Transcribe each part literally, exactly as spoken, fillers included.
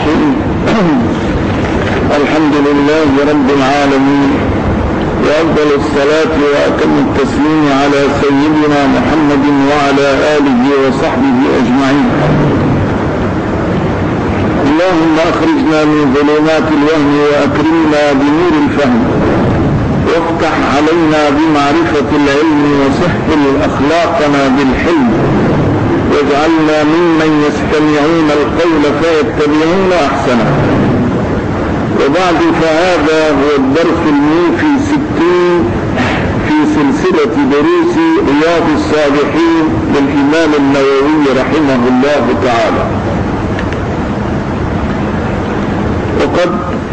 الرحيم. الحمد لله رب العالمين، وأفضل الصلاة وأتم التسليم على سيدنا محمد وعلى آله وصحبه أجمعين. اللهم أخرجنا من ظلمات الوهم وأكرمنا بنور الفهم، وافتح علينا بمعرفة العلم، وسهل أخلاقنا بالحلم، واجعلنا ممن يستمعون القول فيتبعون أحسنه. وبعد، فهذا هو الدرس الموفي ستين في سلسلة دروس رياض الصالحين للإمام النووي رحمه الله تعالى. وقد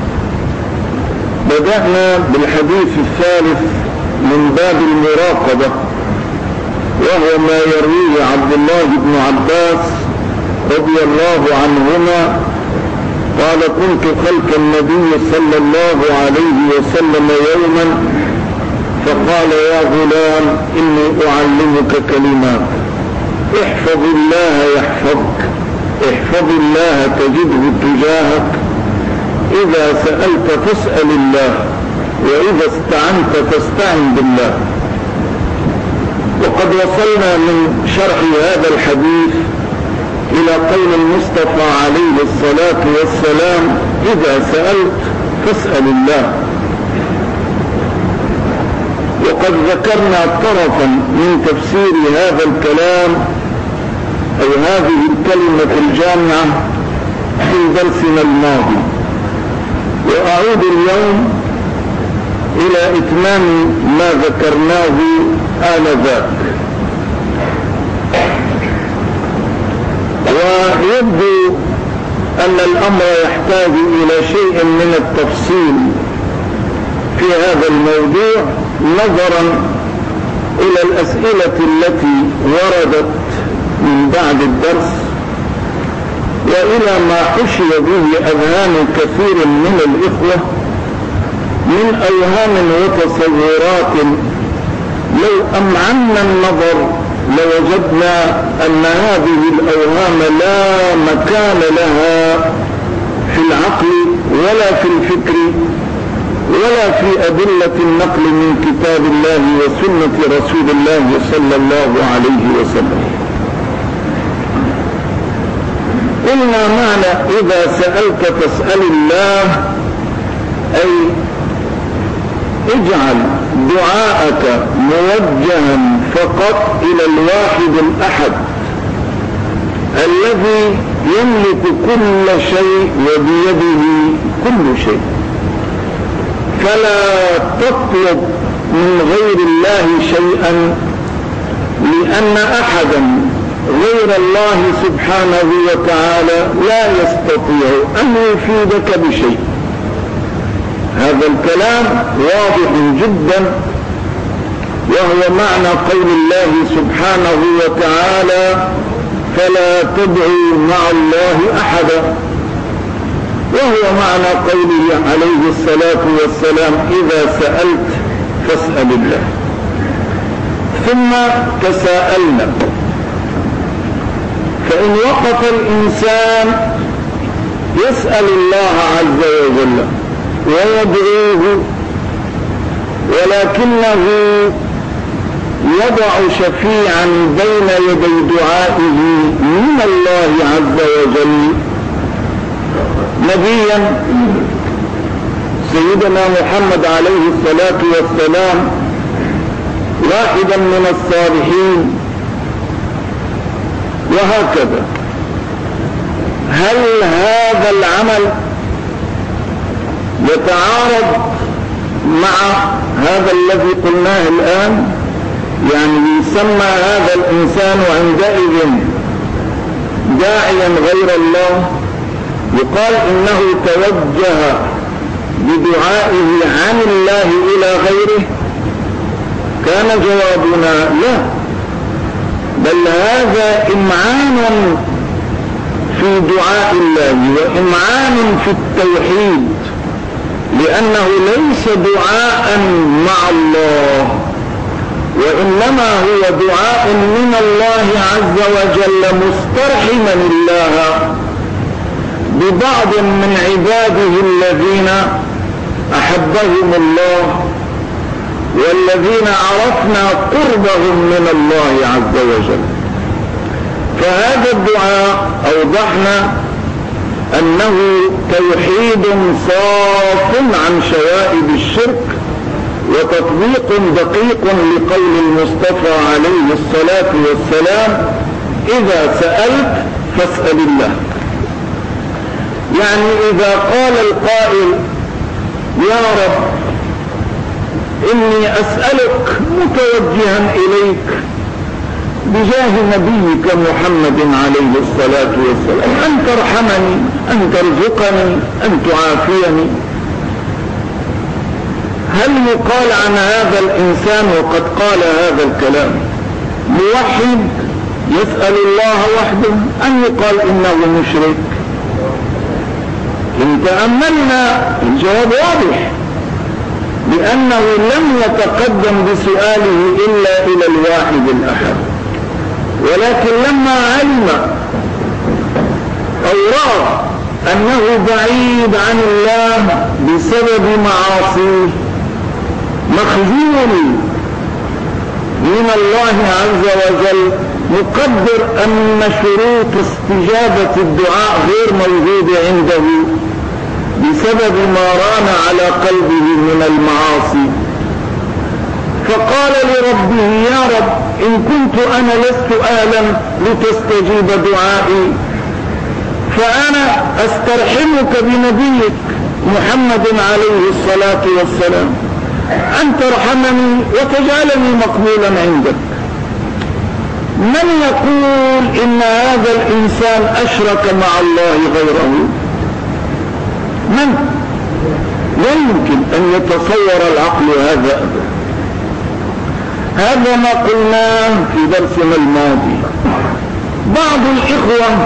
بدأنا بالحديث الثالث من باب المراقبة، وهو ما يرويه عبد الله بن عباس رضي الله عنهما قال: كنت خلف النبي صلى الله عليه وسلم يوما فقال: يا غلام، إني أعلمك كلمات، احفظ الله يحفظك، احفظ الله تجده تجاهك، إذا سألت فاسأل الله، وإذا استعنت فاستعن بالله. وقد وصلنا من شرح هذا الحديث إلى قول المصطفى عليه الصلاة والسلام: إذا سألت فاسأل الله. وقد ذكرنا طرفا من تفسير هذا الكلام أو هذه الكلمة الجامعة في درسنا الماضي، وأعود اليوم إلى إتمام ما ذكرناه آنذاك. ويبدو أن الأمر يحتاج إلى شيء من التفصيل في هذا الموضوع، نظرا إلى الأسئلة التي وردت من بعد الدرس، وإلى ما حشي به أذهان كثير من الإخوة من أوهام وتصورات لو أمعنا النظر لوجدنا أن هذه الأوهام لا مكان لها في العقل ولا في الفكر ولا في أدلة النقل من كتاب الله وسنة رسول الله صلى الله عليه وسلم. قلنا معنى إذا سألت فاسأل الله، أي اجعل دعاءك موجها فقط إلى الواحد الأحد الذي يملك كل شيء وبيده كل شيء، فلا تطلب من غير الله شيئا، لأن أحدا غير الله سبحانه وتعالى لا يستطيع أن يفيدك بشيء. هذا الكلام واضح جدا، وهو معنى قول الله سبحانه وتعالى: فلا تدعوا مع الله أحدا، وهو معنى قوله عليه الصلاة والسلام: إذا سألت فاسأل الله. ثم تساءلنا، فإن وقف الإنسان يسأل الله عز وجل ويدعوه، ولكنه يضع شفيعا بين يدي دعائه من الله عز وجل نبيا سيدنا محمد عليه الصلاة والسلام، واحدا من الصالحين، وهكذا. هل هذا العمل يتعارض مع هذا الذي قلناه الآن؟ يعني يسمى هذا الإنسان عندئذ داعيا غير الله، يقال إنه توجه بدعائه عن الله إلى غيره؟ كان جوابنا لا، بل هذا إمعان في دعاء الله وإمعان في التوحيد، لأنه ليس دعاء مع الله، وإنما هو دعاء من الله عز وجل مسترحما الله ببعض من عباده الذين أحبهم الله والذين عرفنا قربهم من الله عز وجل. فهذا الدعاء أوضحنا أنه توحيد صاف عن شوائب الشرك وتطبيق دقيق لقول المصطفى عليه الصلاة والسلام: إذا سألت فاسأل الله. يعني إذا قال القائل: يا رب إني أسألك متوجها إليك بجاه نبيك محمد عليه الصلاة والسلام أن ترحمني، أن ترزقني، أن تعافيني، هل يقال عن هذا الإنسان وقد قال هذا الكلام موحد يسأل الله وحده، أن يقال إنه مشرك؟ إن تأملنا الجواب واضح، لأنه لم يتقدم بسؤاله إلا إلى الواحد الأحد، ولكن لما علم أو رأى أنه بعيد عن الله بسبب معاصيه، مخجول من الله عز وجل، مقدر أن شروط استجابة الدعاء غير موجودة عنده بسبب ما ران على قلبه من المعاصي، فقال لربه: يا رب إن كنت أنا لست أهلا لتستجيب دعائي، فأنا أسترحمك بنبيك محمد عليه الصلاة والسلام أن ترحمني وتجعلني مقبولا عندك. من يقول إن هذا الإنسان أشرك مع الله غيره؟ من؟ لا يمكن أن يتصور العقل هذا أبدا. هذا ما قلناه في درسنا الماضي. بعض الإخوة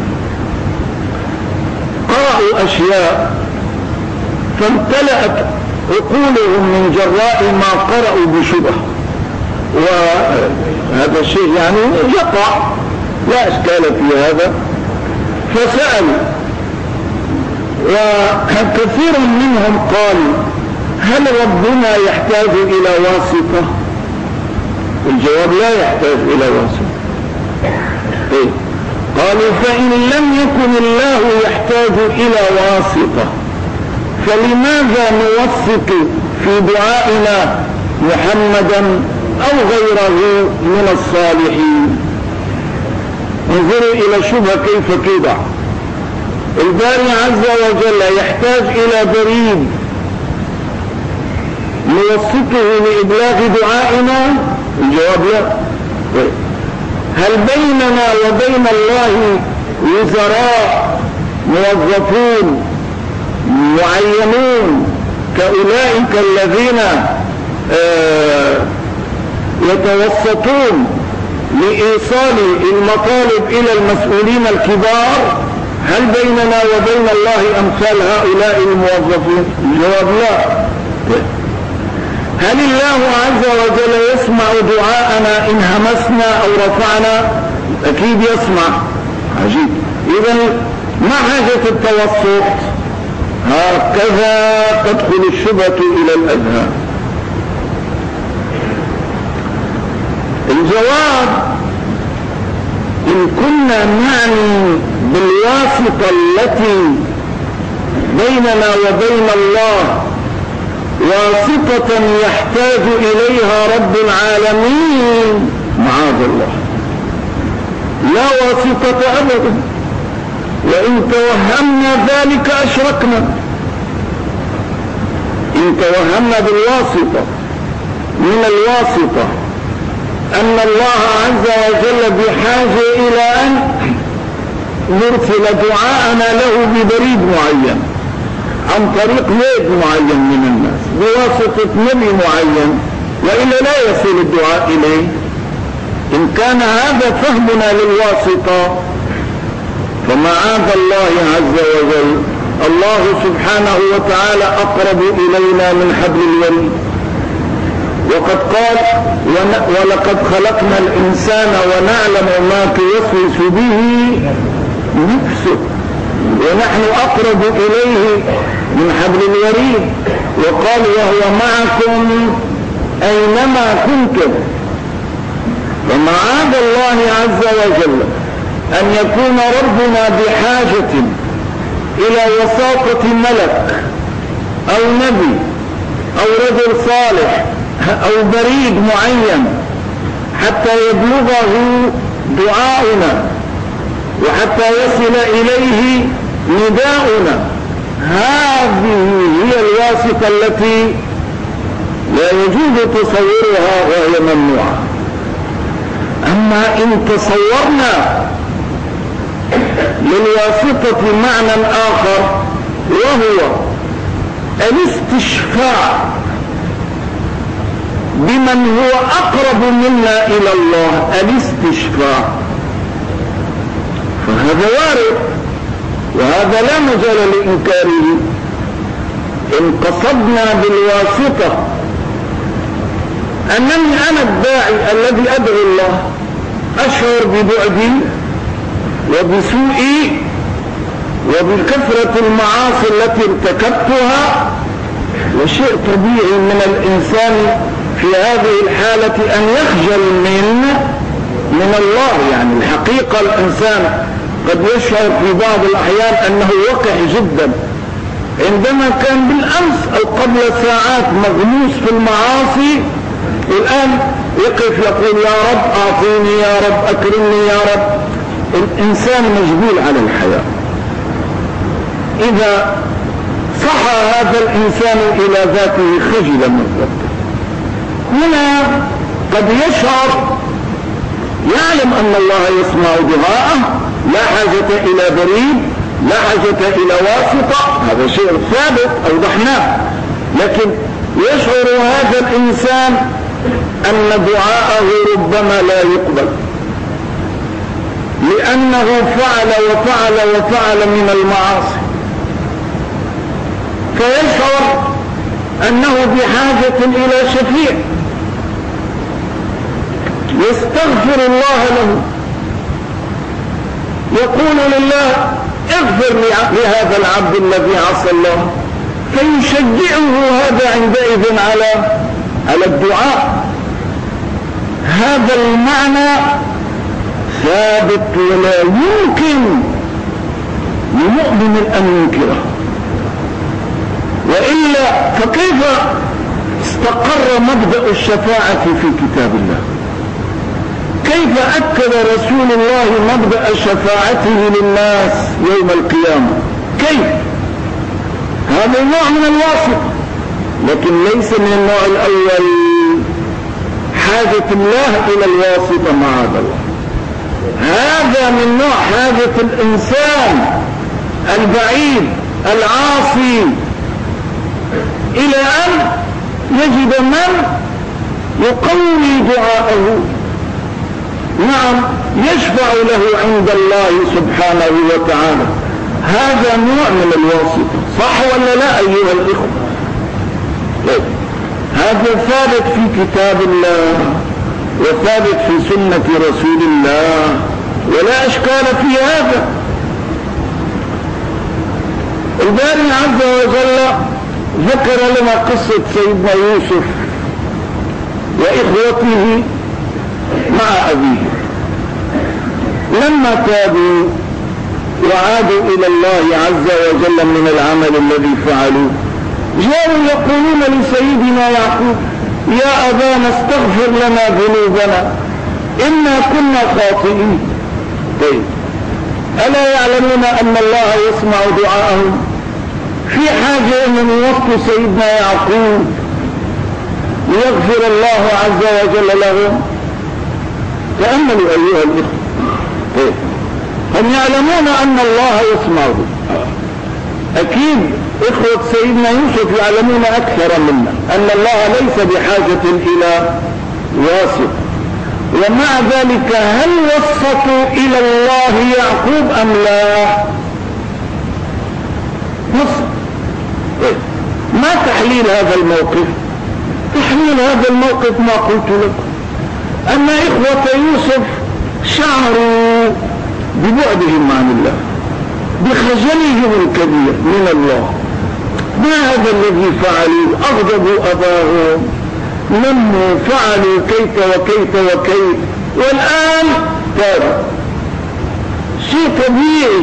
قرأوا أشياء فامتلأت عقولهم من جراء ما قرأوا بشبه، وهذا الشيء يعني يقع لا إشكال في هذا، فسألوا، وكثير منهم قالوا: هل ربنا يحتاج إلى واسطة؟ الجواب: لا يحتاج إلى واسطة. إيه؟ قالوا: فإن لم يكن الله يحتاج إلى واسطة فلماذا نوسط في دعائنا محمدا أو غيره من الصالحين؟ انظروا إلى الشبهة كيف توضع. الباري عز وجل يحتاج إلى بريد نوسطه لإبلاغ دعائنا؟ الجواب: لا. هل بيننا وبين الله وزراء موظفون معينون كأولئك الذين آه يتوسطون لإيصال المطالب إلى المسؤولين الكبار؟ هل بيننا وبين الله أمثال هؤلاء الموظفين؟ الجواب: لا. هل الله عز وجل يسمع دعاءنا إن همسنا أو رفعنا؟ أكيد يسمع. عجيب. إذن ما حاجة التوسط؟ هكذا تدخل الشبهة إلى الأذهان. الجواب: إن كنا نعني بالواسطة التي بيننا وبين الله واسطة يحتاج إليها رب العالمين، معاذ الله، لا واسطة أبدا. وإن توهمنا ذلك أشركنا. إن توهمنا بالواسطة من الواسطة أن الله عز وجل بحاجة إلى أن نرسل دعاءنا له ببريد معين عن طريق يد معين من الناس بواسطة نبي معين، وإلا لا يصل الدعاء إليه. إن كان هذا فهمنا للواسطة فمعاذ الله عز وجل، الله سبحانه وتعالى أقرب إلينا من حبل الوريد، وقد قال: ولقد خلقنا الإنسان ونعلم ما توسوس به نفسه. ونحن أقرب إليه من حبل الوريد. وقال وهو معكم أينما كنتم. فمعاذ الله عز وجل أن يكون ربنا بحاجة إلى وساطة ملك أو نبي أو رجل صالح أو بريد معين حتى يبلغه دعاؤنا وحتى يصل إليه نداؤنا. هذه هي الواسطة التي لا يجوز تصورها وهي ممنوعة. أما إن تصورنا للواسطة معنى آخر وهو الاستشفاع بمن هو أقرب منا إلى الله، الاستشفاع، فهذا وارد وهذا لا مجال لإنكاره. إن قصدنا بالواسطة أنني أنا الداعي الذي أدعو الله أشعر ببعدي وبسوئي وبكثرة المعاصي التي ارتكبتها، وشيء طبيعي من الإنسان في هذه الحالة أن يخجل من من الله. يعني الحقيقة الإنسان قد يشعر في بعض الأحيان أنه وقح جدا عندما كان بالأمس أو قبل ساعات مغموس في المعاصي، الآن يقف يقول يا رب أعطيني، يا رب أكرمني، يا رب. الإنسان مجبول على الحياة. إذا صح هذا الإنسان إلى ذاته خجل من ربه. هنا قد يشعر يعلم أن الله يسمع دعاءه، لا حاجة إلى بريد، لا حاجة إلى واسطة، هذا شيء ثابت أوضحناه. لكن يشعر هذا الإنسان أن دعاءه ربما لا يقبل لأنه فعل وفعل وفعل من المعاصي، فيشعر أنه بحاجة إلى شفيع يستغفر الله له، يقول لله اغفر لهذا العبد الذي عصى الله، فيشجعه هذا عندئذ على على الدعاء. هذا المعنى ثابت ولا يمكن لمؤمن أن ينكره، وإلا فكيف استقر مبدأ الشفاعة في كتاب الله؟ كيف أكد رسول الله مبدأ شفاعته للناس يوم القيامة؟ كيف؟ هذا نوع من الواسطة، لكن ليس من النوع الأول. حاجة الله إلى الواسطة معاذ الله، هذا من نوع حاجة الإنسان البعيد العاصي إلى أن يجد من يقوي دعاءه، نعم يشفع له عند الله سبحانه وتعالى. هذا نوع من الواسطة، صح ولا لا أيها الإخوة؟ هذا ثابت في كتاب الله وثابت في سنة رسول الله ولا أشكال في هذا. الباري عز وجل ذكر لنا قصة سيدنا يوسف وإخوته مع أبيه لما تابوا وعادوا إلى الله عز وجل من العمل الذي فعلوه، جاءوا يقولون لسيدنا يعقوب يا أبانا استغفر لنا ذنوبنا إنا كنا خاطئين. طيب ألا يعلمون أن الله يسمع دعاءهم؟ في حاجة أن نوفق سيدنا يعقوب ليغفر الله عز وجل لهم؟ تأملوا أيها الإخوة. طيب هم يعلمون أن الله يسمعه، أكيد إخوة سيدنا يوسف يعلمون أكثر منا أن الله ليس بحاجة إلى واسط، ومع ذلك هل وسطوا إلى الله يعقوب أم لا؟ وسط. ما تحليل هذا الموقف؟ تحليل هذا الموقف ما قلت لكم، أن إخوة يوسف شعروا ببعدهم عن الله، بخجلهم الكبير من الله. ما هذا الذي فعلوا؟ أغضبوا أباهم، نموا، فعلوا كيت وكيت وكيت، والآن تابوا. شيء طبيعي.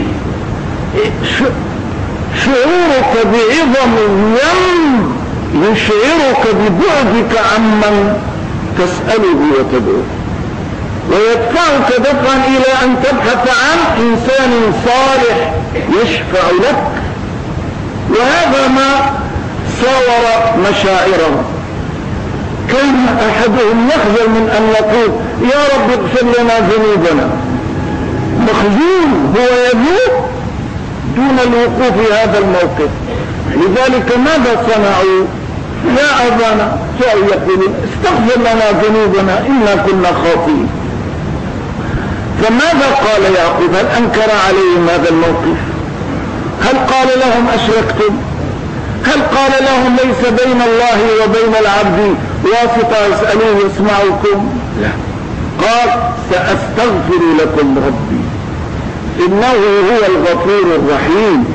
شعورك بعظم الذنب يشعرك ببعدك عمن تسأله وتدعوه، ويدفعك دفعا إلى أن تبحث عن إنسان صالح يشفع لك. وهذا ما صور مشاعرهم. كان أحدهم يخجل من أن يقول يا رب اغفر لنا ذنوبنا، مخجول، هو يذوب دون الوقوف في هذا الموقف. لذلك ماذا صنعوا؟ يا أبانا، يقولون استغفر لنا ذنوبنا إنا كنا خاطئين. فماذا قال يعقوب؟ هل أنكر عليهم هذا الموقف؟ هل قال لهم أشركتم؟ هل قال لهم ليس بين الله وبين العبد واسطة اسألوه يسمعكم؟ لا، قال سأستغفر لكم ربي إنه هو الغفور الرحيم.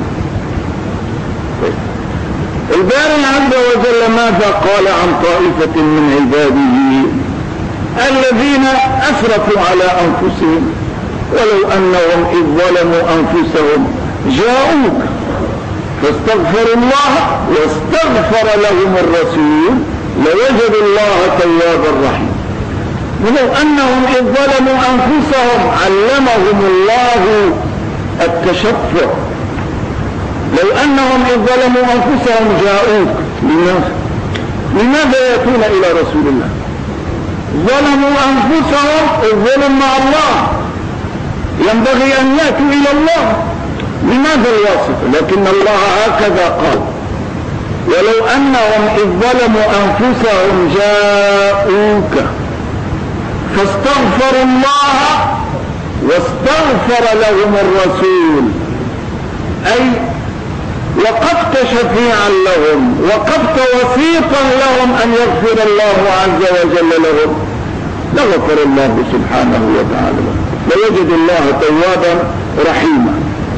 الباري عز وجل ماذا قال عن طائفة من عباده الذين أسرفوا على أنفسهم ولو أنهم إذ ظلموا أنفسهم جاءوك فاستغفروا الله واستغفر لهم الرسول لوجدوا الله توابا رحيما. ولو أنهم إذ ظلموا أنفسهم علمهم الله التشفع. لو أنهم إذ ظلموا أنفسهم جاءوك، لماذا؟ لماذا يأتون إلى رسول الله؟ ظلموا أنفسهم، الظلم مع الله، ينبغي أن يأتوا إلى الله. لماذا الواسطة؟ لكن الله هكذا قال ولو أنهم إذ ظلموا أنفسهم جاءوك فاستغفروا الله واستغفر لهم الرسول، أي وقفت شفيعا لهم، وقفت وسيطا لهم أن يغفر الله عز وجل لهم، لغفر الله سبحانه وتعالى لوجد الله توابا رحيما.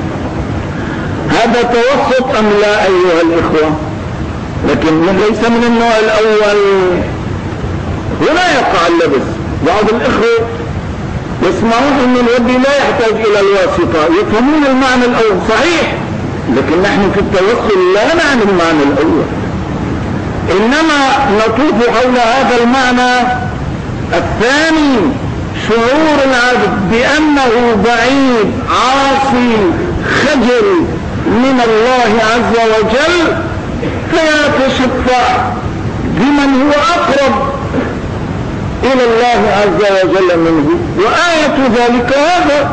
هذا توسط أم لا أيها الإخوة؟ لكن ليس من النوع الأول. هنا يقع اللبس. بعض الإخوة يسمعون أن الودي لا يحتاج إلى الواسطة، يفهمون المعنى الأول صحيح، لكن نحن في التوسل لا نعني المعنى الأول، إنما نطوف حول هذا المعنى الثاني، شعور العبد بأنه بعيد عاصي خجل من الله عز وجل، فيتشفع بمن هو أقرب إلى الله عز وجل منه. وآية ذلك هذا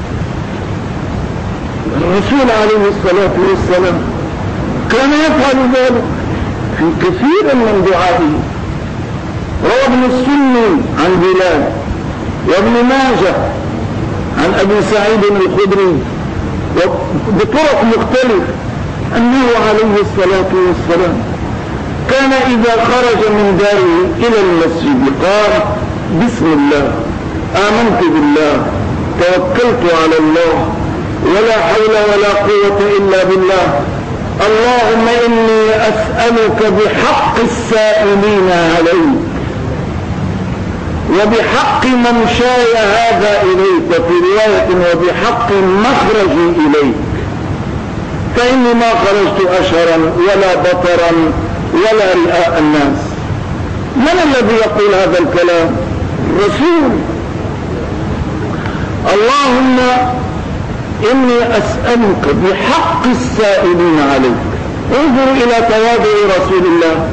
الرسول عليه الصلاة والسلام كان يفعل ذلك في كثير من دعائه. روى ابن السني عن بلال، وابن ماجه عن أبي سعيد الخدري بطرق مختلفة أنه عليه الصلاة والسلام كان إذا خرج من داره إلى المسجد قال بسم الله، آمنت بالله، توكلت على الله، ولا حول ولا قوة إلا بالله، اللهم إني أسألك بحق السائلين عليك وبحق ممشاي هذا إليك، وفي رواية وبحق مخرجي إليك، فإني ما خرجت أشهرا ولا بطرا ولا رئاء الناس. من الذي يقول هذا الكلام؟ الرسول. اللهم إني أسألك بحق السائلين عليك. انظروا إلى تواضع رسول الله،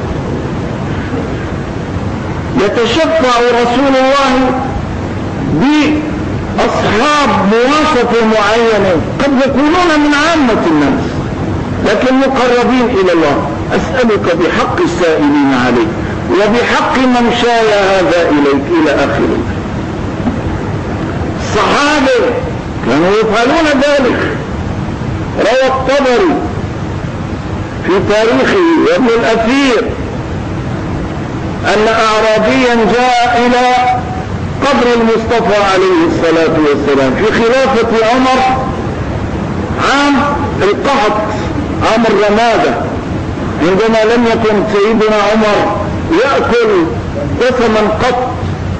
يتشفع رسول الله بأصحاب مواصفة معينة قد يكونون من عامة الناس لكن مقربين إلى الله. أسألك بحق السائلين عليك وبحق ممشاي هذا إليك إلى آخره. الصحابة كانوا يفعلون ذلك. روى الطبري في تاريخه وابن الأثير أن أعرابيا جاء إلى قبر المصطفى عليه الصلاة والسلام في خلافة عمر، عام القحط، عام الرمادة، عندما لم يكن سيدنا عمر يأكل دسما قط.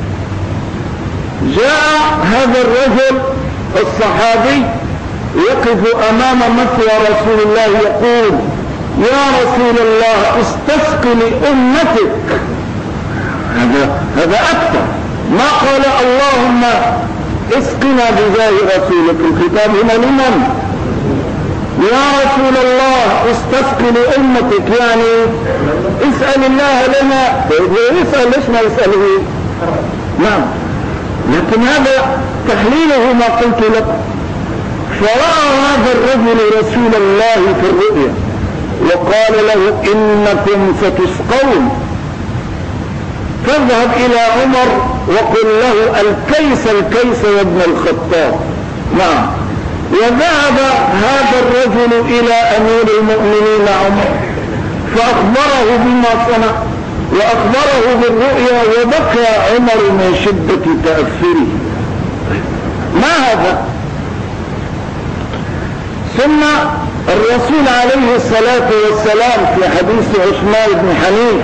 جاء هذا الرجل الصحابي يقف أمام مثوى رسول الله يقول: يا رسول الله استسق لأمتك. هذا هذا أكثر ما قال اللهم اسقنا بجاه رسولك. الخطاب هنا لمن؟ يا رسول الله استسق لأمتك، يعني اسأل الله لنا. يسأل ليش ما يسأله؟ نعم، لكن هذا تحليله ما قلت لك. فرأى هذا الرجل رسول الله في الرؤيا وقال له: إنكم ستسقون، فاذهب إلى عمر وقل له الكيس الكيس يا ابن الخطاب. نعم. وذهب هذا الرجل إلى أمير المؤمنين عمر فأخبره بما صنع وأخبره بالرؤيا، وبكى عمر من شدة تأثره. ما هذا؟ ثم الرسول عليه الصلاة والسلام في حديث عثمان بن حنيف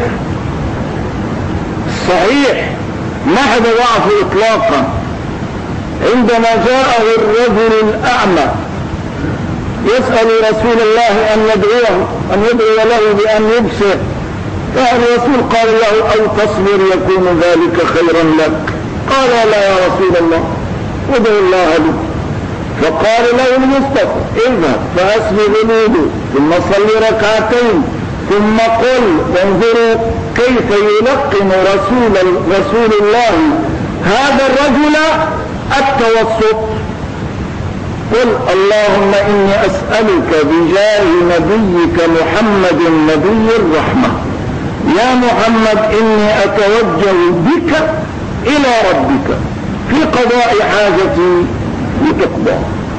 صحيح ما حدا ضعف إطلاقا، عندما جاءه الرجل الأعمى يسأل رسول الله أن يدعوه أن يدعو له بأن يبصر، فالرسول قال له: أو تصبر يكون ذلك خيرا لك. قال: لا يا رسول الله، ادعو الله لي. فقال له المصطفى: اذهب فأسبغ الوضوء ثم صل ركعتين ثم قل، وانظروا كيف يلقن رسول, رسول الله هذا الرجل التوسط. قل: اللهم إني أسألك بجاه نبيك محمد نبي الرحمة، يا محمد إني أتوجه بك إلى ربك في قضاء حاجتي لتقضى.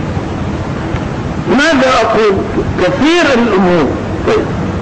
ماذا أقول؟ كثير الأمور. طيب.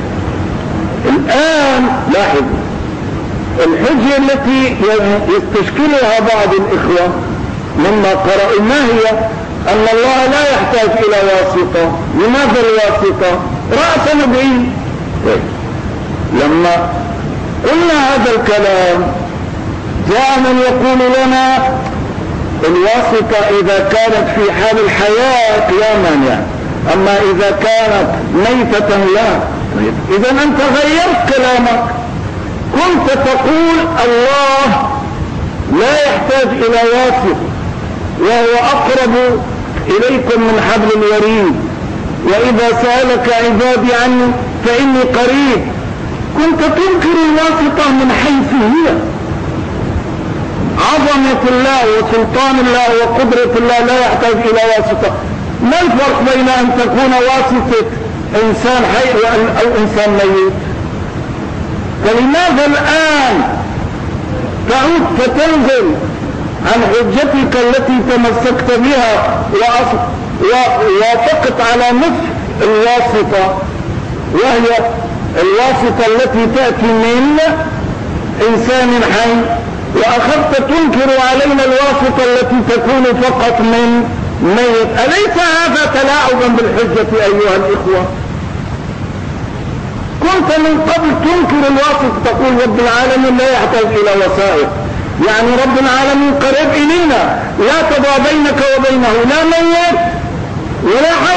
الآن لاحظوا الحجة التي يستشكلها بعض الإخوة مما قرأوا ما هي؟ أن الله لا يحتاج إلى واسطة. لماذا الواسطة؟ رأسا بعيد. طيب. لما قلنا هذا الكلام جاء من يقول لنا الواسطة إذا كانت في حال الحياة لا مانع، أما إذا كانت ميتة لا. طيب. إذا أنت غيرت كلامك، كنت تقول الله لا يحتاج إلى واسطة وهو أقرب إليكم من حبل الوريد، وإذا سألك عبادي عني فإني قريب. كنت تنكر الواسطة من حيث هي. عظمة الله وسلطان الله وقدرة الله لا يحتاج إلى واسطة. ما الفرق بين أن تكون واسطة إنسان حي أو إنسان ميت؟ فلماذا الآن تعود فتنزل عن حجتك التي تمسكت بها ووافقت على نصف الواسطة، وهي الواسطة التي تأتي من إنسان حي، وأخذت تنكر علينا الواسطة التي تكون فقط من ميت؟ أليس هذا تلاعبا بالحجة أيها الإخوة؟ كنت من قبل تنكر الواسطة، تقول رب العالمين لا يحتاج إلى وسائط، يعني رب العالمين قريب إلينا، لا تضع بينك وبينه لا ميت ولا حي.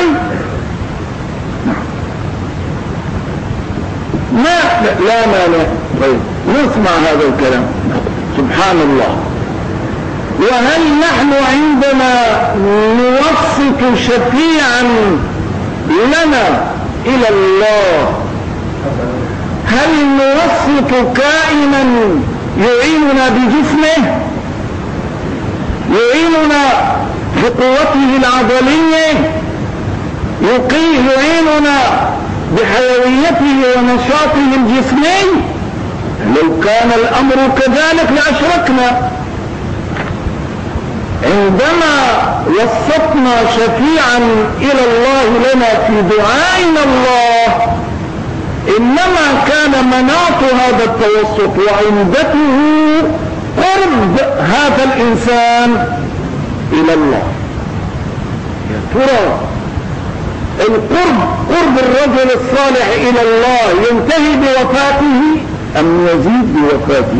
ما لا مانع. طيب نسمع هذا الكلام. سبحان الله. وهل نحن عندما نوسط شفيعا لنا إلى الله، هل نوسط كائنا يعيننا بجسمه، يعيننا بقوته العضلية، يعيننا بحيويته ونشاطه الجسمي؟ لو كان الأمر كذلك لأشركنا. عندما وسطنا شفيعا إلى الله لنا في دعائنا الله، إنما كان مناط هذا التوسط وعمدته قرب هذا الإنسان إلى الله. يا ترى القرب قرب الرجل الصالح إلى الله ينتهي بوفاته أم يزيد بوفاته؟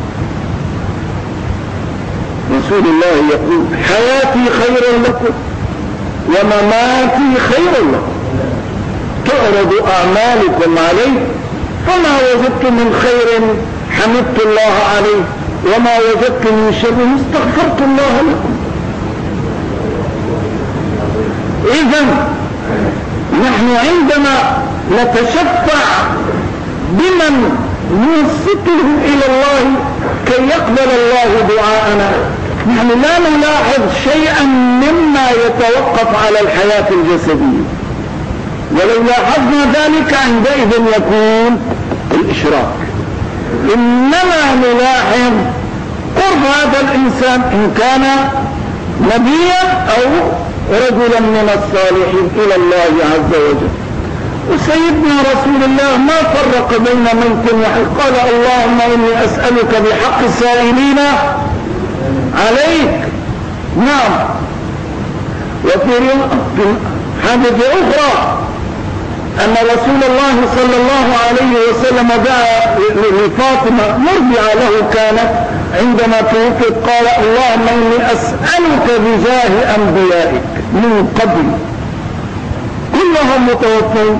رسول الله يقول حياتي خير لكم ومماتي خير لكم، تعرض أعمالكم عليه، فما وجدت من خير حمدت الله عليه، وما وجدت من شر استغفرت الله لكم. إذن نحن عندما نتشفع بمن نوسطه إلى الله كي يقبل الله دعاءنا، نحن لا نلاحظ شيئا مما يتوقف على الحياة الجسدية، ولو لاحظنا ذلك عندئذ يكون الإشراك. إنما نلاحظ قرب هذا الإنسان إن كان نبيا أو رجلا من الصالحين إلى الله عز وجل. وسيدنا رسول الله ما فرق بين ميت وحي، قال اللهم إني أسألك بحق السائلين عليك. نعم. وفي حادثة أخرى أن رسول الله صلى الله عليه وسلم دعا لفاطمة مرضعة له كانت عندما توفت، قال اللهم إني أسألك بجاه أنبيائك من قبل كلهم متوفون.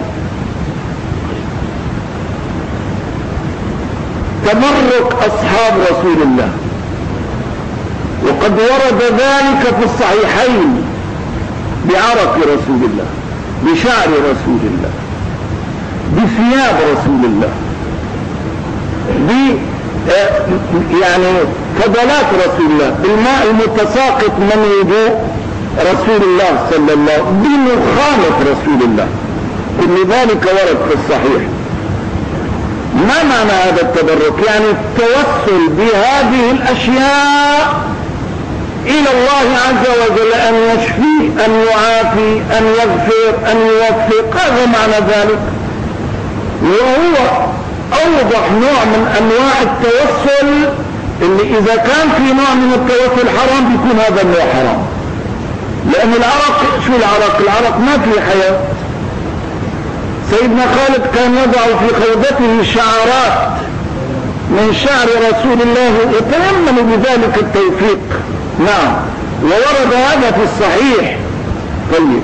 تبرك أصحاب رسول الله، وقد ورد ذلك في الصحيحين بعرق رسول الله، بشعر رسول الله، بثياب رسول الله، ب يعني فضلات رسول الله، بالماء المتساقط من وضوء رسول الله صلى الله عليه وسلم، بمخالط رسول الله، كل ذلك ورد في الصحيح. ما معنى هذا التبرك؟ يعني التوسل بهذه الأشياء إلى الله عز وجل أن يشفي، أن يعافي، أن يغفر، أن يوفق، هذا معنى ذلك. وهو أوضح نوع من أنواع التوسل، اللي إذا كان في نوع من التوسل حرام بيكون هذا النوع حرام، لأن العرق، شو العرق؟ العرق ما في حياة. سيدنا خالد كان يضع في خوذته شعرات من شعر رسول الله يتيمن بذلك التوفيق. نعم، وورد هذا في الصحيح. طيب،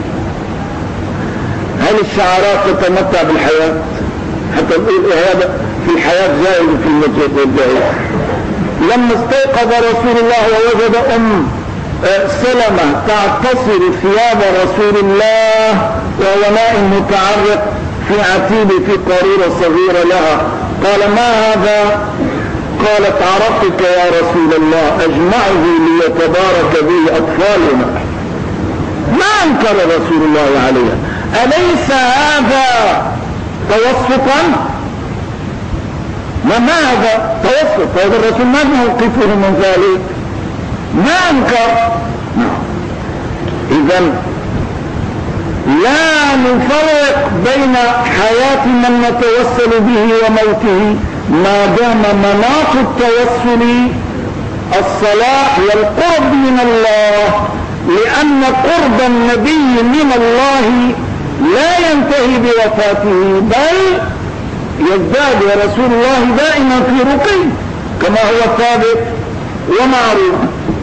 هل الشعرات تتمتع بالحياة؟ حتى نقول هذا في الحياة زائد في المجد والجائز. لما استيقظ رسول الله ووجد أم سلمة تعتصر ثياب رسول الله وهو نائم متعرق في عتيب في قارورة صغيرة لها، قال ما هذا؟ قالت عرقك يا رسول الله أجمعه ليتبارك به أطفالنا. ما أنكر رسول الله عليها. أليس هذا توسطا؟ ما ما هذا توسط؟ هذا الرسول ما موقفه من ذلك، ما أنكر. إذن لا نفرق بين حياة من نتوسل به وموته، ما دام مناط التوسل الصلاح والقرب من الله، لأن قرب النبي من الله لا ينتهي بوفاته، بل يزداد، ورسول الله دائما في رقي كما هو ثابت ومعروف.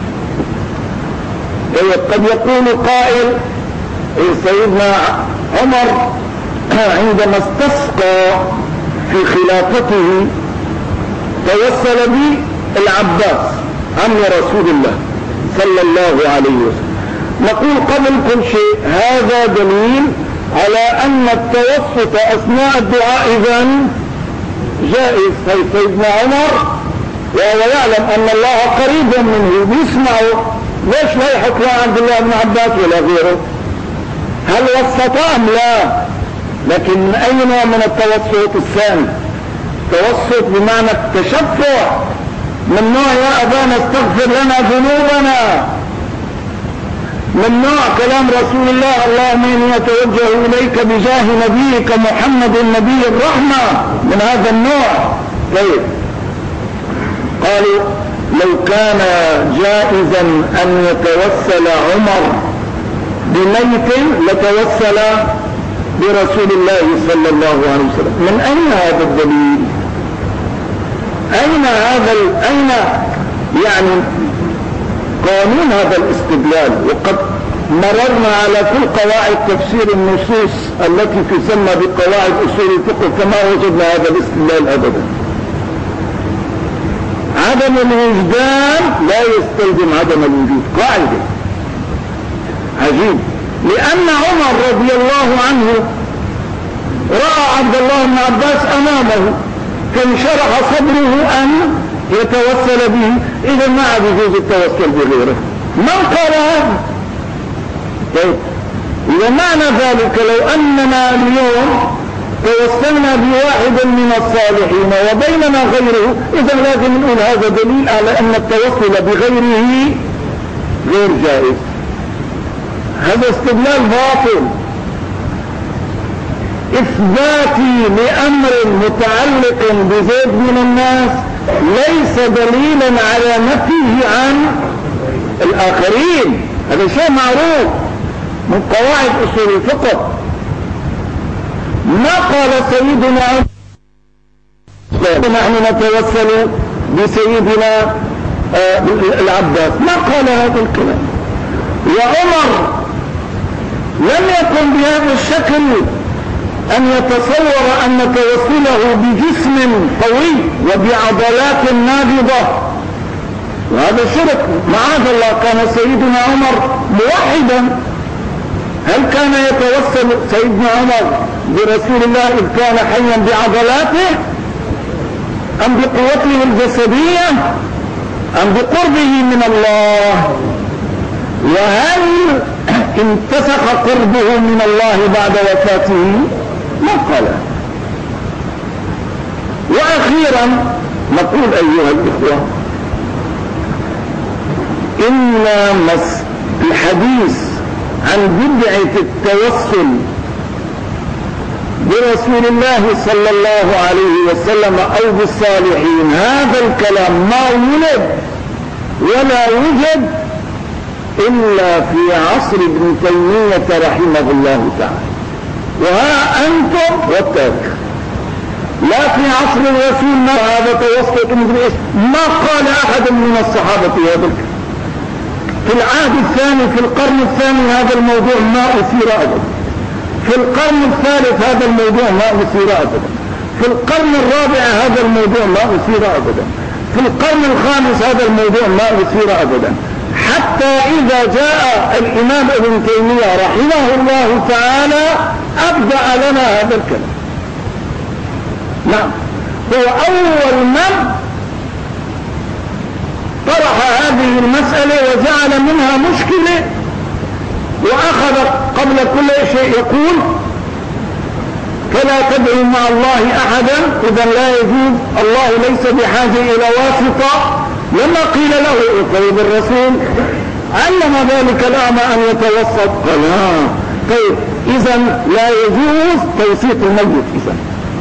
قد يقول قائل سيدنا عمر عندما استسقى في خلافته توسل به العباس عم رسول الله صلى الله عليه وسلم. نقول قبل كل شيء هذا دليل على أن التوسط أثناء الدعاء إذن جائز. سيدنا عمر وهو يعلم أن الله قريب منه بيسمعه، ليش لا يحط لا عبد الله بن عباس ولا غيره؟ هل وسطا أم لا؟ لكن من أي نوع من التوسط الثاني؟ توسط بمعنى التشفع، من نوع يا أبانا استغفر لنا ذنوبنا، من نوع كلام رسول الله اللهم إني أتوجه إليك بجاه نبيك محمد النبي الرحمة، من هذا النوع. طيب، قالوا لو كان جائزا أن يتوسل عمر بميت لتوسل برسول الله صلى الله عليه وسلم. من أين هذا الدليل؟ أين هذا أين يعني قانون هذا الاستدلال؟ وقد مررنا على كل قواعد تفسير النصوص التي تسمى بقواعد أصول الفقه فما وجدنا هذا الاستدلال أبدا. عدم الوجدان لا يستلزم عدم الوجود، قاعدة عجيب. لأن عمر رضي الله عنه رأى عبد الله بن عباس أمامه فانشرح صدره أن يتوسل به، إذا ما عاد يجوز التوسل بغيره. من قال هذا؟ طيب إذا معنى ذلك لو أننا اليوم توسلنا بواحد من الصالحين وبيننا غيره، إذا لازم نقول هذا دليل على أن التوسل بغيره غير جائز. هذا استدلال باطل. إثباتي لأمر متعلق بزيد من الناس ليس دليلا على نفيه عن الآخرين، هذا شيء معروف من قواعد أصول الفقه. ما قال سيدنا نحن نتوسل بسيدنا العباس، ما قال هذا الكلام. وعمر لم يكن بهذا الشكل أن يتصور أن توسله بجسم قوي وبعضلات نابضة، وهذا شرك معاذ الله. كان سيدنا عمر موحدا. هل كان يتوسل سيدنا عمر برسول الله إذ كان حيا بعضلاته أم بقوته الجسدية أم بقربه من الله؟ وهل انتسخ قربه من الله بعد وفاته؟ ما قال. وأخيرا نقول أيها الإخوة، إن مس الحديث عن بدعة التوسل برسول الله صلى الله عليه وسلم أو بالصالحين، هذا الكلام ما ولد ولا وجد إلا في عصر ابن تيمية رحمه الله تعالى. وها أنتم والتاك لا في عصر الرسول ما هذا توسط ما قال أحد من الصحابة هذا الكلام. في العهد الثاني في القرن الثاني هذا الموضوع ما أثير أبدا. في القرن الثالث هذا الموضوع ما أثير أبدا. في القرن الرابع هذا الموضوع ما أثير أبدا. في القرن الخامس هذا الموضوع ما أثير أبدا. حتى إذا جاء الإمام ابن تيمية رحمه الله تعالى أبدأ لنا هذا الكلام. نعم، هو أول من طرح هذه المسألة وجعل منها مشكلة، وأخذ قبل كل شيء يقول فلا تدعوا مع الله أحدا، إذا لا يجوز، الله ليس بحاجة إلى واسطة. لما قيل له طيب الرسول علم ذلك الأعمى أن يتوسط، قال آه طيب إذا لا يجوز توسيط الميت. إذا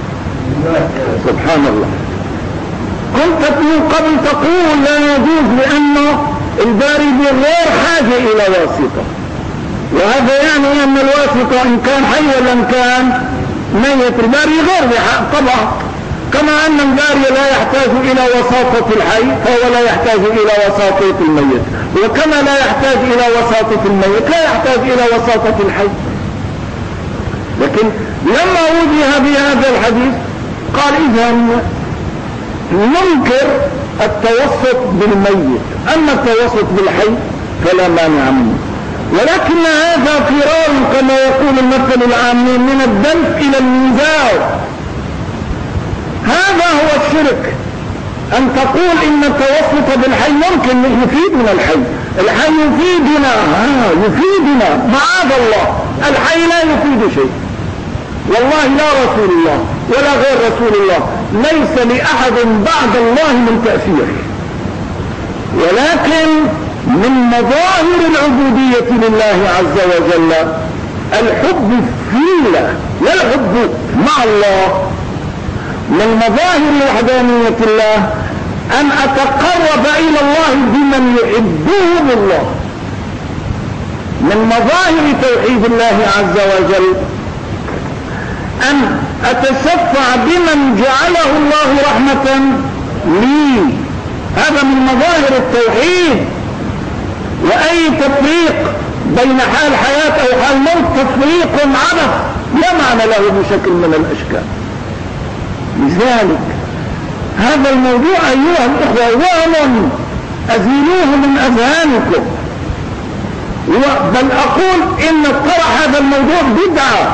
سبحان الله، كنت من قبل تقول لا يجوز لأنه الباري غير حاجة إلى واسطة، وهذا يعني أن الواسطة إن كان حي ولا إن كان ميت الباري غير بحق طبعا، كما أن الباري لا يحتاج إلى وساطة الحي فهو لا يحتاج إلى وساطة الميت، وكما لا يحتاج إلى وساطة الميت لا يحتاج إلى وساطة الحي. لكن لما وجه بهذا الحديث قال إذا ننكر التوسط بالميت، أما التوسط بالحي فلا مانع منه. ولكن هذا فرار كما يقول المثل العامي من الدلف إلى النزاع. هذا هو الشرك، أن تقول إن التوسط بالحي ممكن يفيد من الحي. الحي يفيدنا، آه يفيدنا معاذ الله، الحي لا يفيد شيء والله، لا رسول الله ولا غير رسول الله، ليس لأحد بعد الله من تأثير. ولكن من مظاهر العبودية لله عز وجل الحب في الله لا الحب مع الله. من مظاهر وحدانية الله أن أتقرب إلى الله بمن يحبه الله. من مظاهر توحيد الله عز وجل أن أتشفع بمن جعله الله رحمة لي. هذا من مظاهر التوحيد. وأي تفريق بين حال حياة أو حال موت تفريق عبث لا معنى له بشكل من الأشكال. لذلك هذا الموضوع أيها الأخوة وهم أزيلوه من أذهانكم. بل أقول إن طرح هذا الموضوع بدعة،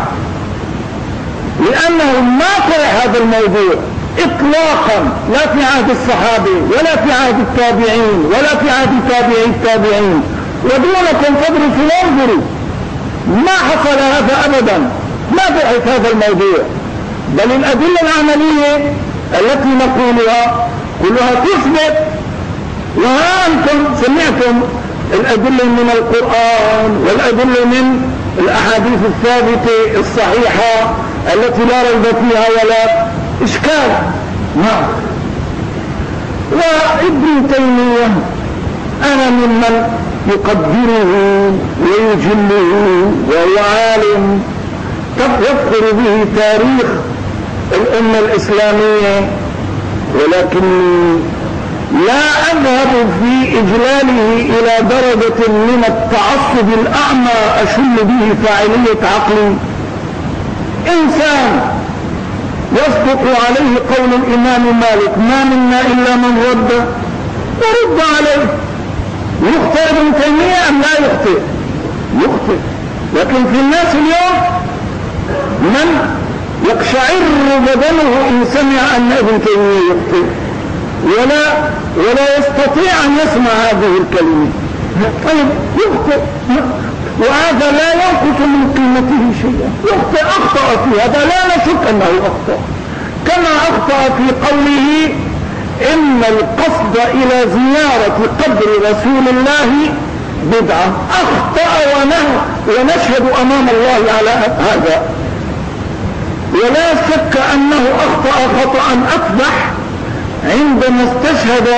لأنه ما طرح هذا الموضوع إطلاقا لا في عهد الصحابة ولا في عهد التابعين ولا في عهد تابعي التابعين. ودونكم فادرسوا وانظروا، ما حصل هذا أبدا، ما بحث هذا الموضوع. بل الأدلة العملية التي نقولها كلها تثبت. وها أنتم سمعتم الأدلة من القرآن والأدلة من الأحاديث الثابتة الصحيحة التي لا ريب فيها ولا إشكال. نعم. وابن تيمية أنا ممن يقدره ويجله وهو عالم يفخر به تاريخ الأمة الإسلامية، ولكن لا أذهب في إجلاله إلى درجة من التعصب الأعمى أشل به فاعلية عقلي. إنسان يصدق عليه قول الإمام مالك ما منا إلا من رد ورد عليه. يخطئ ابن تيمية أم لا يخطئ؟ يخطئ. لكن في الناس اليوم من يقشعر بدنه إن سمع أن ابن تيمية يخطئ ولا ولا يستطيع أن يسمع هذه الكلمة. طيب يخطئ، وهذا لا ينقص من قيمته شيئا. يخطئ، أخطأ في هذا لا نشك أنه أخطأ، كما أخطأ في قوله إن القصد إلى زيارة قبر رسول الله بدعة. أخطأ ونشهد أمام الله على هذا، ولا شك أنه أخطأ خطأ أقبح عندما استشهد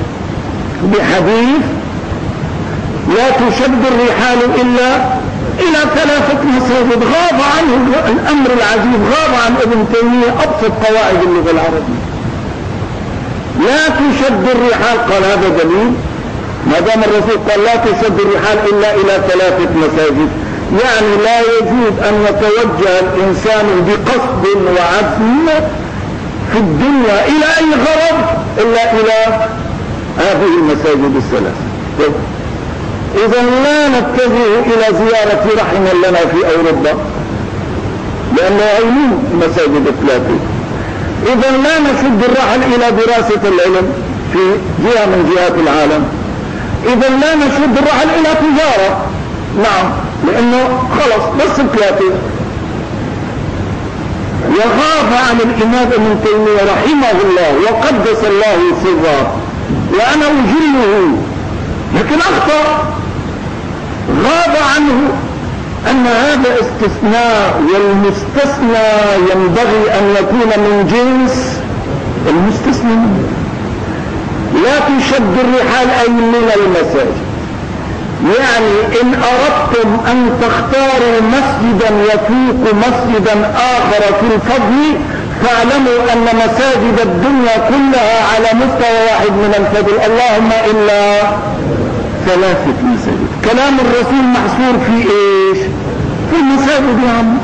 بحديث لا تشد الرحال إلا إلى ثلاثة مساجد. غاب عنه الأمر العجيب، غاب عن ابن تيمية أبسط قواعد اللغة العربية. لا تشد الرحال، قال هذا دليل ما دام الرسول قال لا تشد الرحال إلا إلى ثلاثة مساجد، يعني لا يجوز أن يتوجه الإنسان بقصد وعزم في الدنيا إلى أي غرض إلا إلى هذه المساجد الثلاث. إذا لا نتجه إلى زيارة رحم لنا في أوروبا لأنه عينين المساجد الثلاثة. إذا لا نشد الرحل إلى دراسة العلم في جهة من جهات العالم. إذا لا نشد الرحل إلى تجارة، نعم، لأنه خلص بس الثلاثة. وغاب عن الإمام ابن تيمية رحمه الله وقدس الله سره وأنا أجله، لكن أخطأ. غاب عنه أن هذا استثناء، والمستثنى ينبغي أن يكون من جنس المستثنى. لا تشد الرحال أي من المساجد، يعني إن أردتم أن تختاروا مسجدا يفوق مسجدا آخر في الفضل فاعلموا أن مساجد الدنيا كلها على مستوى واحد من الفضل، اللهم إلا ثلاثة مساجد. كلام الرسول محصور في إيش؟ في المساجد يا عم.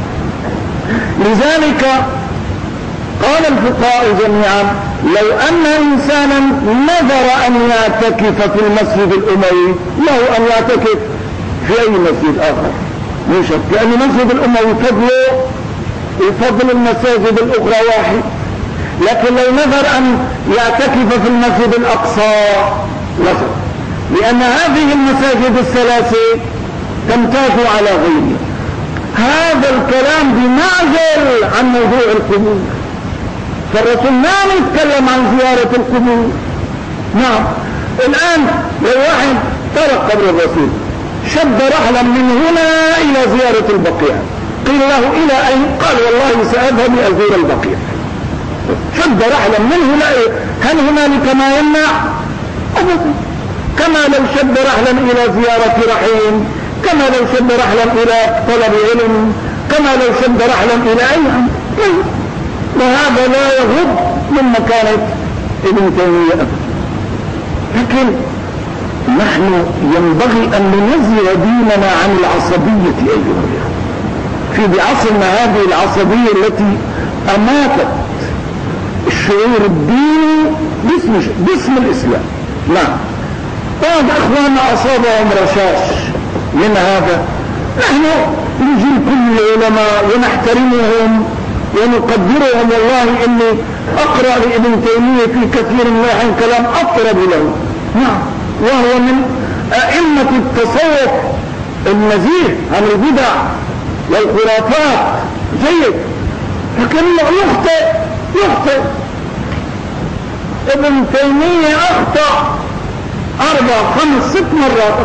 لذلك قال الفقهاء جميعا لو أن إنسانا نذر أن يعتكف في المسجد الأموي له أن يعتكف في أي مسجد آخر مو شرط، لأن المسجد الأموي فضله وفضل المساجد الأخرى واحد. لكن لو نذر أن يعتكف في المسجد الأقصى لازم، لأن هذه المساجد الثلاثة تمتاز على غيرها. هذا الكلام بمعزل عن موضوع القبور، فالرسول ما يتكلم عن زيارة القبور. نعم، الآن لو واحد ترك قبر الرسول شد رحلا من هنا إلى زيارة البقيع، قيل له إلى أين؟ قال والله سأذهب أزور البقيع. شد رحلا من هنا، هل هنالك ما يمنع؟ أبدا. كما لو شد رحلا إلى زيارة رحيم، كما لو شد رحلا إلى طلب علم، كما لو شد رحلا إلى أيهم، وهذا لا يغض من مكانة ابن تيمية. لكن نحن ينبغي أن ننزه ديننا عن العصبية أيها الأخوة. في بعصرنا هذه العصبية التي أماتت الشعور الديني باسم, باسم الإسلام. نعم، بعض إخواننا أصابهم رشاش من هذا. نحن نجيل كل العلماء ونحترمهم ونقدرهم، والله إني أقرأ لابن تيمية في كثير من الأحيان كلام أطرب له. نعم، وهو من أئمة التصوف النزيه عن البدع والخرافات، جيد، لكنه يخطئ يخطئ ابن تيمية أخطأ أربع خمس ست مرات.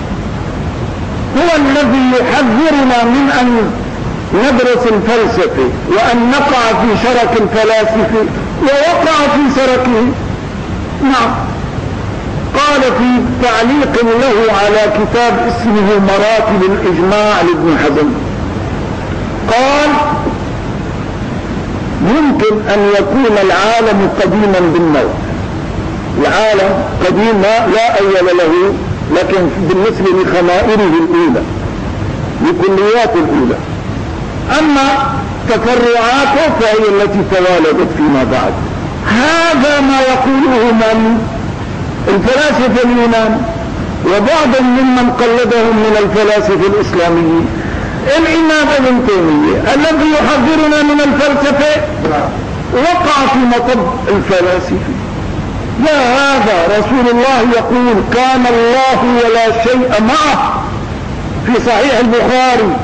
هو الذي يحذرنا من أن ندرس الفلسفة وأن نقع في شرك الفلاسفة، ووقع في شركه. نعم، قال في تعليق له على كتاب اسمه مراتب الإجماع لابن حزم، قال: يمكن أن يكون العالم قديما بالموت. العالم قديم لا أول له، لكن بالنسبة لخمائره الأولى، لكلياته الأولى، أما تفرعاته فهي التي توالدت فيما بعد. هذا ما يقوله من الفلاسفة اليونان وبعض ممن قلدهم من الفلاسفة الإسلاميين. الإمام ابن تيمية الذي يحذرنا من الفلسفة وقع في مطب الفلاسفة. لا، هذا رسول الله يقول: كان الله ولا شيء معه، في صحيح البخاري،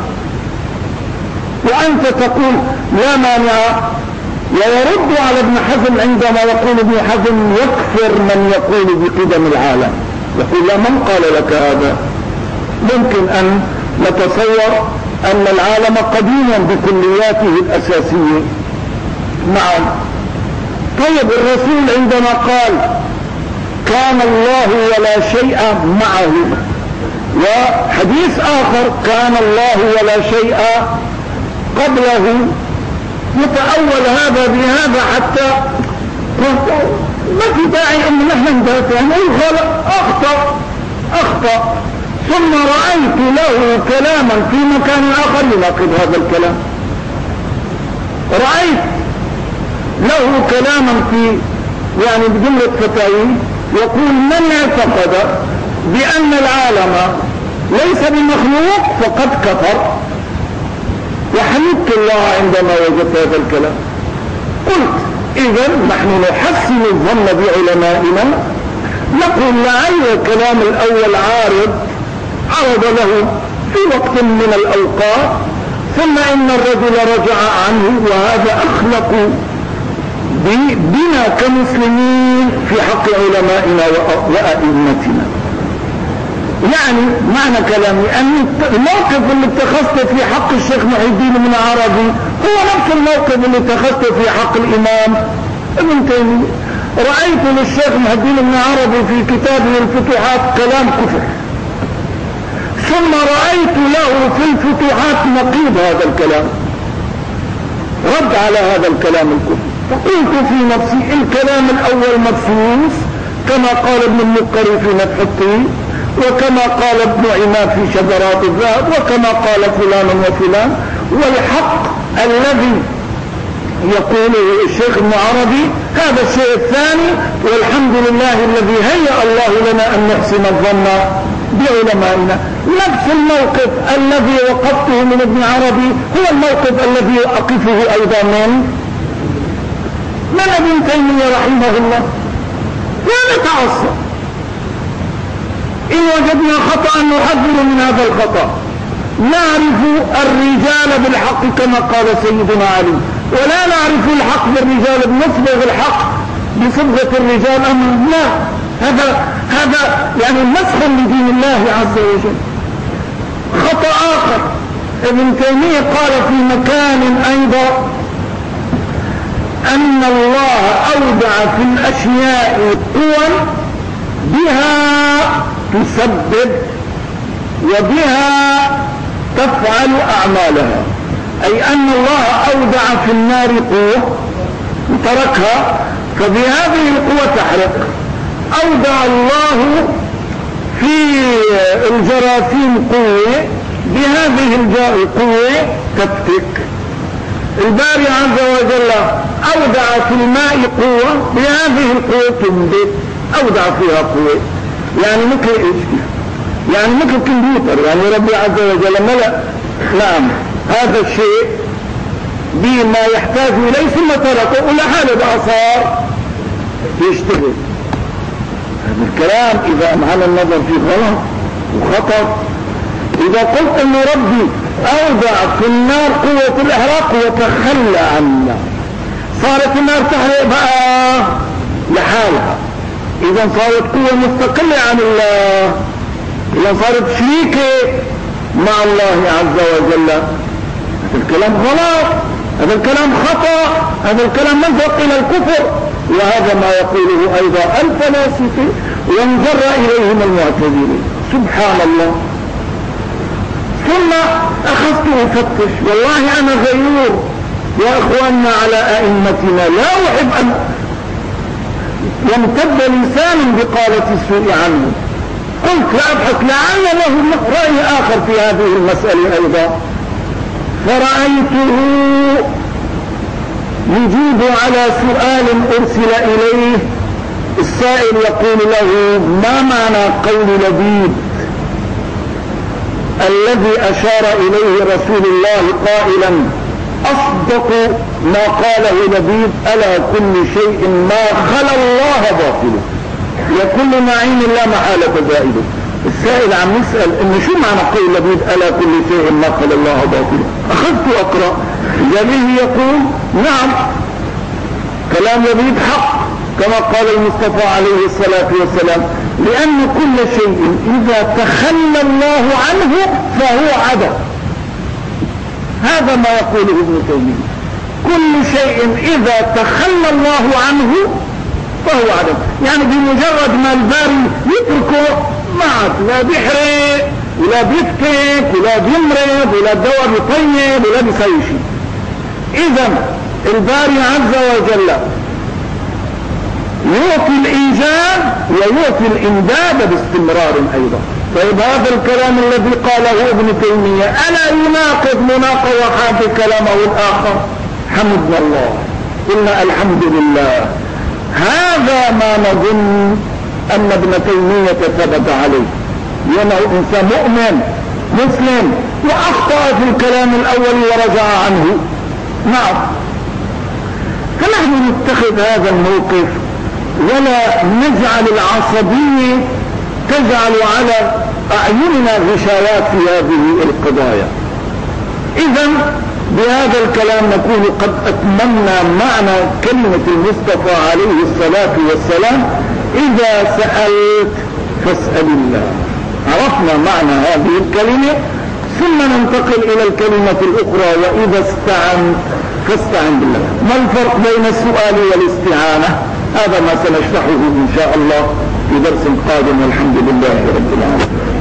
وأنت تقول لا مانع. ويرد على ابن حزم عندما يقول ابن حزم يكفر من يقول بقدم العالم، يقول: لا، من قال لك هذا؟ ممكن أن نتصور أن العالم قديما بكلياته الأساسية. نعم. طيب، الرسول عندما قال كان الله ولا شيء معه، وحديث آخر كان الله ولا شيء قبله، يتأول هذا بهذا حتى ما في داعي أن نحن ندافع. نقول أخطأ أخطأ ثم رأيت له كلاما في مكان آخر يناقض هذا الكلام. رأيت له كلاما في يعني بجملة فتاوي يقول: من اعتقد بأن العالم ليس بمخلوق فقد كفر. وحمدت الله عندما وجدت هذا الكلام. قلت: إذا نحن نحسن الظن بعلمائنا، نقول لعل الكلام الأول عارض عرض له في وقت من الأوقات، ثم إن الرجل رجع عنه، وهذا أخلق بنا كمسلمين في حق علمائنا وأئمتنا. يعني معنى كلامي أن الموقف اللي اتخذته في حق الشيخ محي الدين بن عربي هو نفس الموقف اللي اتخذته في حق الإمام ابن تيمية. رأيت للشيخ محي الدين بن عربي في كتابه الفتوحات كلام كفر، ثم رأيت له في الفتوحات نقيض هذا الكلام، رد على هذا الكلام الكفر. فقلت في نفسي: الكلام الأول مدسوس كما قال ابن المقري في نفح الطين، وكما قال ابن عماد في شجرات الذهب، وكما قال فلان وفلان، والحق الذي يقوله الشيخ ابن عربي هذا الشيء الثاني. والحمد لله الذي هيأ الله لنا أن نحسن الظن بعلمائنا. نفس الموقف الذي وقفته من ابن عربي هو الموقف الذي أقفه أيضا من من ابن تيمية رحمه الله. لا نتعصب، إن وجدنا خطأ نحذر من هذا الخطأ. نعرف الرجال بالحق كما قال سيدنا علي، ولا نعرف الحق بالرجال بنصبغ الحق بصبغة الرجال أمر. لا، هذا هذا يعني مسخ لدين الله عز وجل. خطأ آخر، ابن تيمية قال في مكان أيضا أن الله أودع في الأشياء قوى بها تسبب وبها تفعل أعمالها. أي أن الله أودع في النار قوة وتركها، فبهذه القوة تحرق. أودع الله في الجراثيم قوة، بهذه القوة تفتك. الباري عز وجل أودع في الماء قوة، بهذه القوة تنبت. أودع فيها قوة، يعني مثل إيش؟ يعني مثل كمبيوتر. يعني ربي عز وجل ملأ نعم هذا الشيء بما يحتاج إليه ثم تركه ولحاله بقى صار يشتغل. هذا الكلام إذا أمعنا النظر فيه غلط وخطر. إذا قلت أن ربي أودع في النار قوة الإحراق وتخلى عنا، صارت النار تحرق بقى لحالها، إذا صارت قوة مستقلة عن الله، إذا صارت شريكة مع الله عز وجل. هذا الكلام غلط، هذا الكلام خطأ، هذا الكلام منطق إلى الكفر، وهذا ما يقوله أيضا الفلاسفة وانجر إليهم المعتزلين. سبحان الله. ثم أخذت أفتش، والله أنا غيور يا إخواننا على أئمتنا، لا أحب أن يمتد لسان بقالة السوء عنه. قلت لا أبحث لعل له رأي آخر في هذه المسألة أيضا، فرأيته يجيب على سؤال أرسل إليه. السائل يقول له: ما معنى قول لبيد الذي أشار إليه رسول الله قائلا: أصدق ما قاله لبيد ألا كل شيء ما خلا الله باطله لكل نعيم لا محالة زائده. السائل عم يسأل إنه شو معنى قول لبيد ألا كل شيء ما خلا الله باطله. أخذت أقرأ، جميل يقول: نعم كلام لبيد حق كما قال المصطفى عليه الصلاة والسلام، لأن كل شيء إذا تخلى الله عنه فهو عدم. هذا ما يقوله ابن تيمية، كل شيء إذا تخلى الله عنه فهو عدم. يعني بمجرد ما الباري يتركه ما عاد لا بيحرق ولا بيفتك ولا بيمرض ولا الدواء بيطيب ولا بيسوي شيء. إذا الباري عز وجل يعطي الإيجاد ويعطي الإمداد باستمرار أيضا. طيب هذا الكلام الذي قاله ابن تيمية ألا يناقض مناقضة هذا كلامه الآخر؟ حمدنا الله، قلنا الحمد لله. هذا ما نظن أن ابن تيمية ثبت عليه، لأنه إنسان مؤمن مسلم وأخطأ في الكلام الأول ورجع عنه. نعم، فنحن نتخذ هذا الموقف ولا نجعل العصبية تجعل على أعيننا غشاوات في هذه القضايا. إذا بهذا الكلام نكون قد أتممنا معنى كلمة المصطفى عليه الصلاة والسلام: إذا سألت فاسأل الله. عرفنا معنى هذه الكلمة، ثم ننتقل إلى الكلمة الأخرى: وإذا استعنت فاستعن بالله. ما الفرق بين السؤال والاستعانة؟ هذا ما سنشرحه إن شاء الله في درس قادم، والحمد لله رب العالمين.